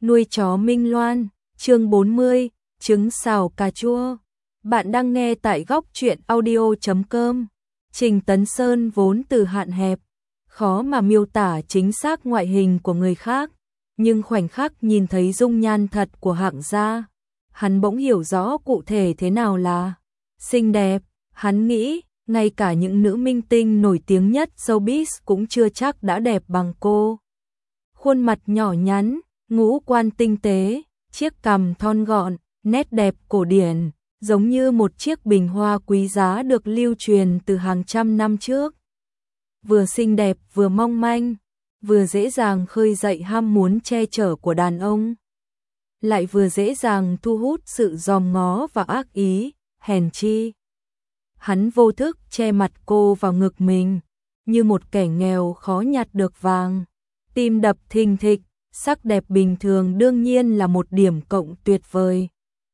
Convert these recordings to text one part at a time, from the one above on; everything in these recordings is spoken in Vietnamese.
Nuôi chó Minh Loan, chương 40, trứng xào cà chua. Bạn đang nghe tại góc truyện audio.com. Trình Tấn Sơn vốn từ hạn hẹp, khó mà miêu tả chính xác ngoại hình của người khác, nhưng khoảnh khắc nhìn thấy dung nhan thật của Hạng gia, hắn bỗng hiểu rõ cụ thể thế nào là xinh đẹp. Hắn nghĩ, ngay cả những nữ minh tinh nổi tiếng nhất showbiz cũng chưa chắc đã đẹp bằng cô. Khuôn mặt nhỏ nhắn, ngũ quan tinh tế, chiếc cằm thon gọn, nét đẹp cổ điển, giống như một chiếc bình hoa quý giá được lưu truyền từ hàng trăm năm trước. Vừa xinh đẹp vừa mong manh, vừa dễ dàng khơi dậy ham muốn che chở của đàn ông, lại vừa dễ dàng thu hút sự dòm ngó và ác ý, hèn chi. Hắn vô thức che mặt cô vào ngực mình, như một kẻ nghèo khó nhặt được vàng. Tim đập thình thịch, sắc đẹp bình thường đương nhiên là một điểm cộng tuyệt vời.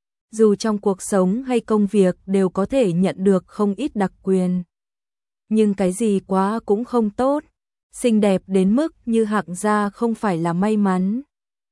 Dù trong cuộc sống hay công việc đều có thể nhận được không ít đặc quyền. Nhưng cái gì quá cũng không tốt. Xinh đẹp đến mức như Hạng gia không phải là may mắn,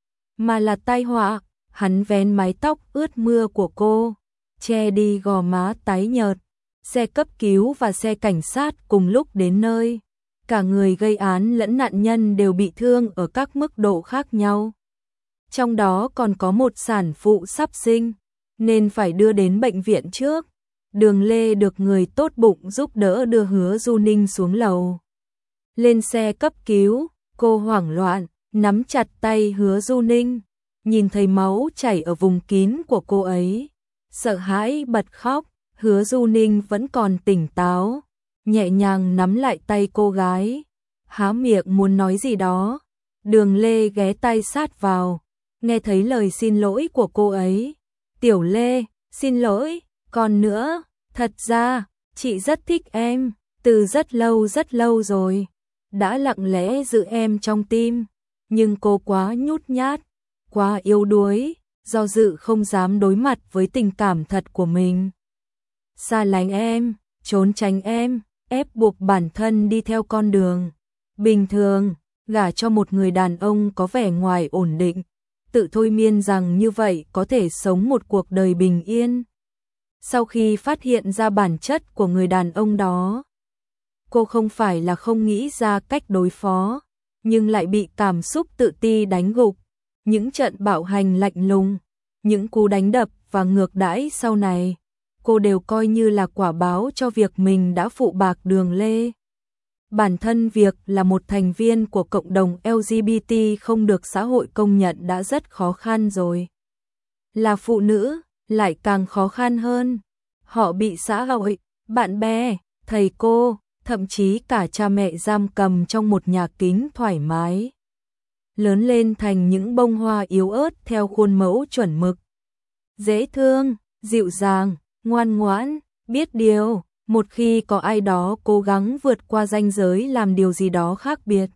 mà là tai họa. Hắn vén mái tóc ướt mưa của cô, che đi gò má tái nhợt. Xe cấp cứu và xe cảnh sát cùng lúc đến nơi. Cả người gây án lẫn nạn nhân đều bị thương ở các mức độ khác nhau. Trong đó còn có một sản phụ sắp sinh, nên phải đưa đến bệnh viện trước. Đường Lê được người tốt bụng giúp đỡ đưa Hứa Du Ninh xuống lầu. Lên xe cấp cứu, cô hoảng loạn, nắm chặt tay Hứa Du Ninh. Nhìn thấy máu chảy ở vùng kín của cô ấy, sợ hãi bật khóc. Hứa Du Ninh vẫn còn tỉnh táo, nhẹ nhàng nắm lại tay cô gái, há miệng muốn nói gì đó. Đường Lê ghé tai sát vào, nghe thấy lời xin lỗi của cô ấy. Tiểu Lê, xin lỗi, còn nữa, thật ra, chị rất thích em, từ rất lâu rồi, đã lặng lẽ giữ em trong tim, nhưng cô quá nhút nhát, quá yếu đuối, do dự không dám đối mặt với tình cảm thật của mình. Xa lánh em, trốn tránh em, ép buộc bản thân đi theo con đường bình thường, gả cho một người đàn ông có vẻ ngoài ổn định, tự thôi miên rằng như vậy có thể sống một cuộc đời bình yên. Sau khi phát hiện ra bản chất của người đàn ông đó, cô không phải là không nghĩ ra cách đối phó, nhưng lại bị cảm xúc tự ti đánh gục. Những trận bạo hành lạnh lùng, những cú đánh đập và ngược đãi sau này, cô đều coi như là quả báo cho việc mình đã phụ bạc Đường Lê. Bản thân việc là một thành viên của cộng đồng LGBT không được xã hội công nhận đã rất khó khăn rồi. Là phụ nữ, lại càng khó khăn hơn. Họ bị xã hội, bạn bè, thầy cô, thậm chí cả cha mẹ giam cầm trong một nhà kính thoải mái. Lớn lên thành những bông hoa yếu ớt theo khuôn mẫu chuẩn mực. Dễ thương, dịu dàng, ngoan ngoãn, biết điều. Một khi có ai đó cố gắng vượt qua ranh giới làm điều gì đó khác biệt,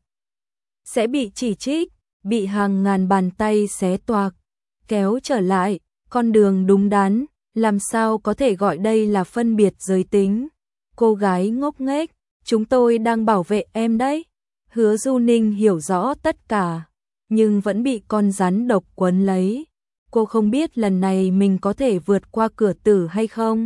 sẽ bị chỉ trích, bị hàng ngàn bàn tay xé toạc, kéo trở lại con đường đúng đắn. Làm sao có thể gọi đây là phân biệt giới tính? Cô gái ngốc nghếch, chúng tôi đang bảo vệ em đấy. Hứa Du Ninh hiểu rõ tất cả, nhưng vẫn bị con rắn độc quấn lấy. Cô không biết lần này mình có thể vượt qua cửa tử hay không.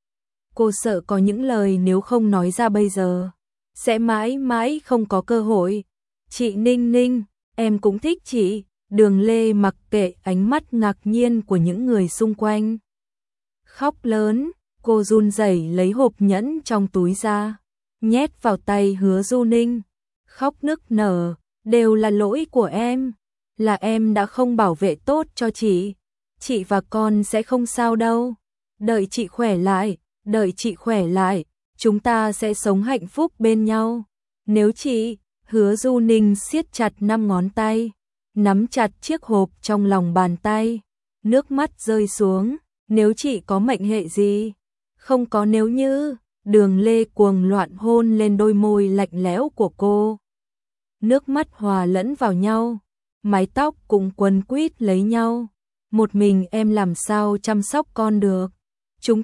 Cô sợ có những lời nếu không nói ra bây giờ, sẽ mãi mãi không có cơ hội. Chị Ninh Ninh, em cũng thích chị. Đường Lê mặc kệ ánh mắt ngạc nhiên của những người xung quanh. Khóc lớn, cô run rẩy lấy hộp nhẫn trong túi ra, nhét vào tay Hứa Du Ninh. Khóc nức nở, đều là lỗi của em. Là em đã không bảo vệ tốt cho chị. Chị và con sẽ không sao đâu. Đợi chị khỏe lại. Đợi chị khỏe lại, chúng ta sẽ sống hạnh phúc bên nhau. Nếu chị, Hứa Du Ninh siết chặt 5 ngón tay, nắm chặt chiếc hộp trong lòng bàn tay, nước mắt rơi xuống. Nếu chị có mệnh hệ gì? Không có nếu như. Đường Lê cuồng loạn hôn lên đôi môi lạnh lẽo của cô. Nước mắt hòa lẫn vào nhau, mái tóc cũng quấn quýt lấy nhau. Một mình em làm sao chăm sóc con được? Chúng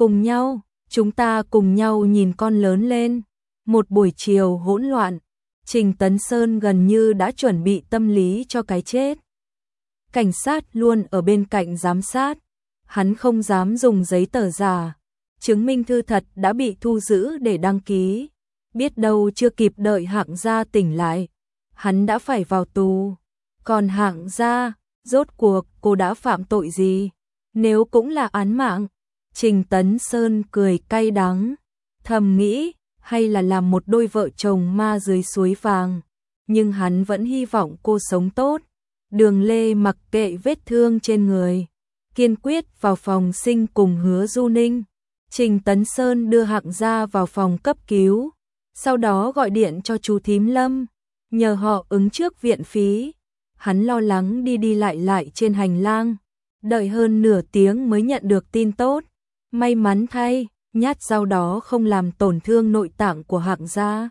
ta cùng nhau nhìn con lớn lên. Một buổi chiều hỗn loạn, Trình Tấn Sơn gần như đã chuẩn bị tâm lý cho cái chết. cảnh sát luôn ở bên cạnh giám sát. Hắn không dám dùng giấy tờ giả, chứng minh thư thật đã bị thu giữ để đăng ký. Biết đâu chưa kịp đợi Hạng Gia tỉnh lại, hắn đã phải vào tù. Còn Hạng Gia, rốt cuộc cô đã phạm tội gì? Nếu cũng là án mạng, Trình Tấn Sơn cười cay đắng, thầm nghĩ, hay là làm một đôi vợ chồng ma dưới suối vàng. Nhưng hắn vẫn hy vọng cô sống tốt. Đường Lê mặc kệ vết thương trên người, kiên quyết vào phòng sinh cùng Hứa Du Ninh. Trình Tấn Sơn đưa Hạng Gia vào phòng cấp cứu, sau đó gọi điện cho chú thím Lâm, nhờ họ ứng trước viện phí. Hắn lo lắng đi đi lại lại trên hành lang, đợi hơn nửa tiếng mới nhận được tin tốt. May mắn thay, nhát dao đó không làm tổn thương nội tạng của Hạng Gia.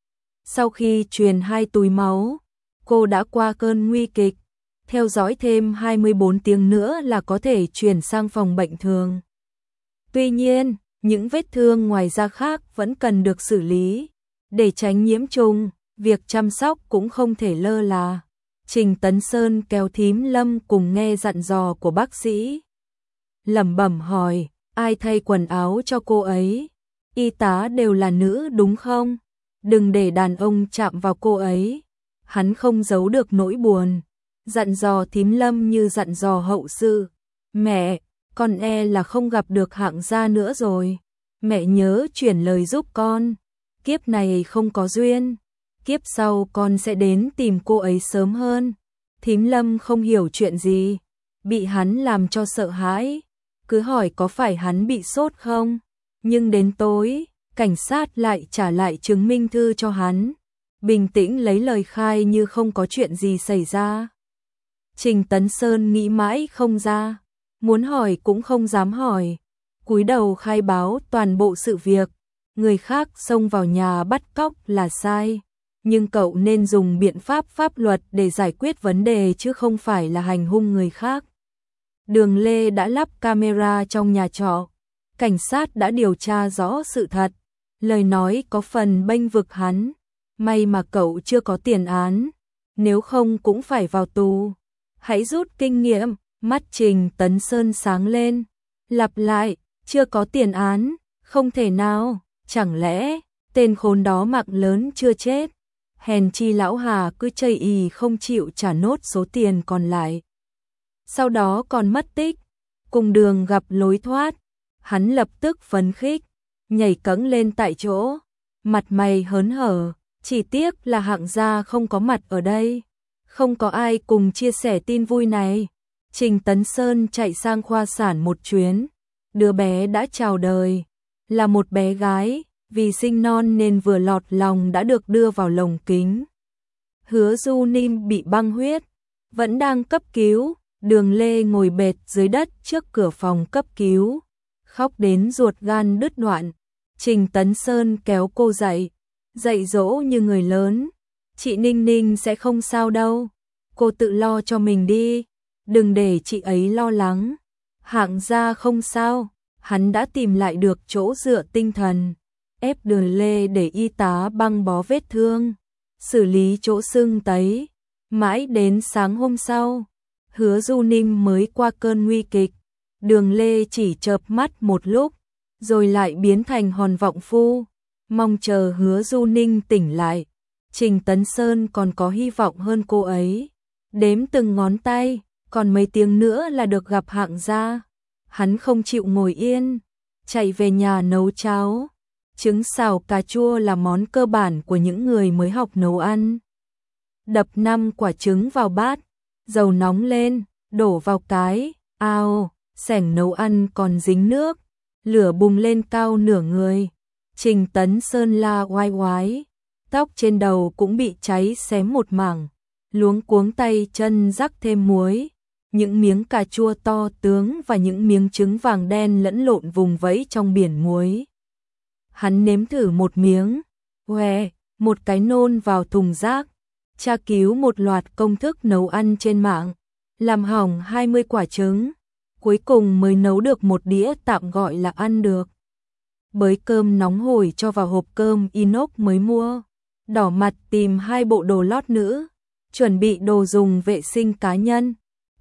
Sau khi truyền 2 túi máu, cô đã qua cơn nguy kịch, theo dõi thêm 24 tiếng nữa là có thể chuyển sang phòng bệnh thường. Tuy nhiên, những vết thương ngoài da khác vẫn cần được xử lý, để tránh nhiễm trùng, việc chăm sóc cũng không thể lơ là. Trình Tấn Sơn kéo thím Lâm cùng nghe dặn dò của bác sĩ. Lẩm bẩm hỏi, ai thay quần áo cho cô ấy? Y tá đều là nữ đúng không? Đừng để đàn ông chạm vào cô ấy. Hắn không giấu được nỗi buồn, dặn dò thím Lâm như dặn dò hậu sự. Mẹ, con e là không gặp được Hạng Gia nữa rồi. Mẹ nhớ chuyển lời giúp con. Kiếp này không có duyên, kiếp sau con sẽ đến tìm cô ấy sớm hơn. Thím Lâm không hiểu chuyện gì, bị hắn làm cho sợ hãi, cứ hỏi có phải hắn bị sốt không. Nhưng đến tối, cảnh sát lại trả lại chứng minh thư cho hắn, bình tĩnh lấy lời khai như không có chuyện gì xảy ra. Trình Tấn Sơn nghĩ mãi không ra, muốn hỏi cũng không dám hỏi, cúi đầu khai báo toàn bộ sự việc. Người khác xông vào nhà bắt cóc là sai, nhưng cậu nên dùng biện pháp pháp luật để giải quyết vấn đề chứ không phải là hành hung người khác. Đường Lê đã lắp camera trong nhà trọ, cảnh sát đã điều tra rõ sự thật, lời nói có phần bênh vực hắn. May mà cậu chưa có tiền án, nếu không cũng phải vào tù. Hãy rút kinh nghiệm. Mắt Trình Tấn Sơn sáng lên, lặp lại, chưa có tiền án, không thể nào. Chẳng lẽ tên khốn đó mạng lớn chưa chết? Hèn chi lão Hà cứ chây ì không chịu trả nốt số tiền còn lại. Sau đó còn mất tích, cùng đường gặp lối thoát. Hắn lập tức phấn khích, nhảy cẫng lên tại chỗ, mặt mày hớn hở. Chỉ tiếc là Hạng Gia không có mặt ở đây, không có ai cùng chia sẻ tin vui này. Trình Tấn Sơn chạy sang khoa sản một chuyến, đứa bé đã chào đời. Là một bé gái, vì sinh non nên vừa lọt lòng đã được đưa vào lồng kính. Hứa Du Ninh bị băng huyết, vẫn đang cấp cứu. Đường Lê ngồi bệt dưới đất trước cửa phòng cấp cứu, khóc đến ruột gan đứt đoạn. Trình Tấn Sơn kéo cô dậy, dạy dỗ như người lớn. Chị Ninh Ninh sẽ không sao đâu, cô tự lo cho mình đi, đừng để chị ấy lo lắng. Hạng Gia không sao. Hắn đã tìm lại được chỗ dựa tinh thần, ép Đường Lê để y tá băng bó vết thương, xử lý chỗ sưng tấy. Mãi đến sáng hôm sau, Hứa Du Ninh mới qua cơn nguy kịch. Đường Lê chỉ chợp mắt một lúc, rồi lại biến thành hòn vọng phu, mong chờ Hứa Du Ninh tỉnh lại. Trình Tấn Sơn còn có hy vọng hơn cô ấy, đếm từng ngón tay, còn mấy tiếng nữa là được gặp Hạng Gia. Hắn không chịu ngồi yên, chạy về nhà nấu cháo. Trứng xào cà chua là món cơ bản của những người mới học nấu ăn. Đập 5 quả trứng vào bát, dầu nóng lên, đổ vào cái ao, xẻng nấu ăn còn dính nước, lửa bùng lên cao nửa người. Trình Tấn Sơn la oai oái, tóc trên đầu cũng bị cháy xém một mảng, luống cuống tay chân rắc thêm muối. Những miếng cà chua to tướng và những miếng trứng vàng đen lẫn lộn vùng vẫy trong biển muối. Hắn nếm thử một miếng, hoe, một cái nôn vào thùng rác. Tra cứu một loạt công thức nấu ăn trên mạng, làm hỏng 20 quả trứng, cuối cùng mới nấu được một đĩa tạm gọi là ăn được. Bới cơm nóng hổi cho vào hộp cơm inox mới mua, đỏ mặt tìm 2 bộ đồ lót nữ, chuẩn bị đồ dùng vệ sinh cá nhân.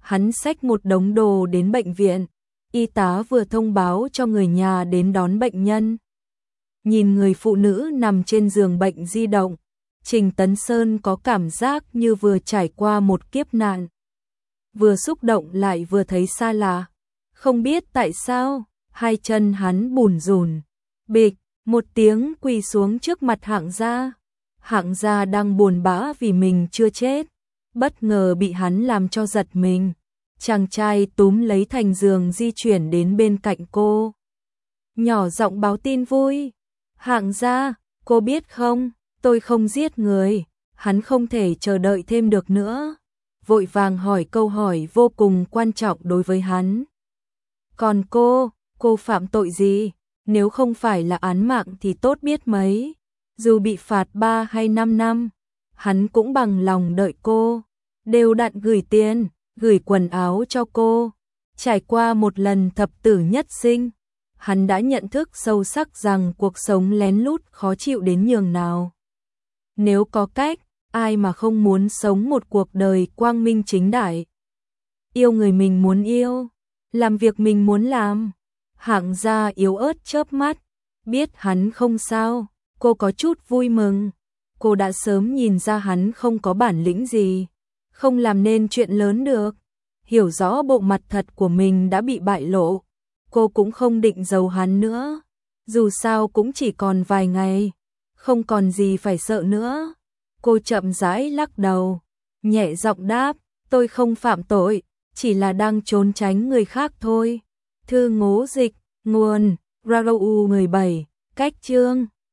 Hắn xách một đống đồ đến bệnh viện, y tá vừa thông báo cho người nhà đến đón bệnh nhân. Nhìn người phụ nữ nằm trên giường bệnh di động, Trình Tấn Sơn có cảm giác như vừa trải qua một kiếp nạn. Vừa xúc động lại vừa thấy xa lạ. Không biết tại sao, hai chân hắn bủn rủn. Bịch, một tiếng quỳ xuống trước mặt Hạng Gia. Hạng Gia đang buồn bã vì mình chưa chết, bất ngờ bị hắn làm cho giật mình. Chàng trai túm lấy thành giường di chuyển đến bên cạnh cô. Nhỏ giọng báo tin vui. Hạng Gia, cô biết không, tôi không giết người. Hắn không thể chờ đợi thêm được nữa. Vội vàng hỏi câu hỏi vô cùng quan trọng đối với hắn. Còn cô phạm tội gì? Nếu không phải là án mạng thì tốt biết mấy. Dù bị phạt 3 hay 5 năm, hắn cũng bằng lòng đợi cô. Đều đặn gửi tiền, gửi quần áo cho cô. Trải qua một lần thập tử nhất sinh, hắn đã nhận thức sâu sắc rằng cuộc sống lén lút khó chịu đến nhường nào. Nếu có cách, ai mà không muốn sống một cuộc đời quang minh chính đại. Yêu người mình muốn yêu, làm việc mình muốn làm. Hạng Gia yếu ớt chớp mắt, biết hắn không sao, cô có chút vui mừng. Cô đã sớm nhìn ra hắn không có bản lĩnh gì, không làm nên chuyện lớn được. Hiểu rõ bộ mặt thật của mình đã bị bại lộ, cô cũng không định giấu hắn nữa. Dù sao cũng chỉ còn vài ngày, không còn gì phải sợ nữa. Cô chậm rãi lắc đầu, nhẹ giọng đáp, tôi không phạm tội, chỉ là đang trốn tránh người khác thôi. Thư ngố dịch, nguồn, RADIO 17, cách chương.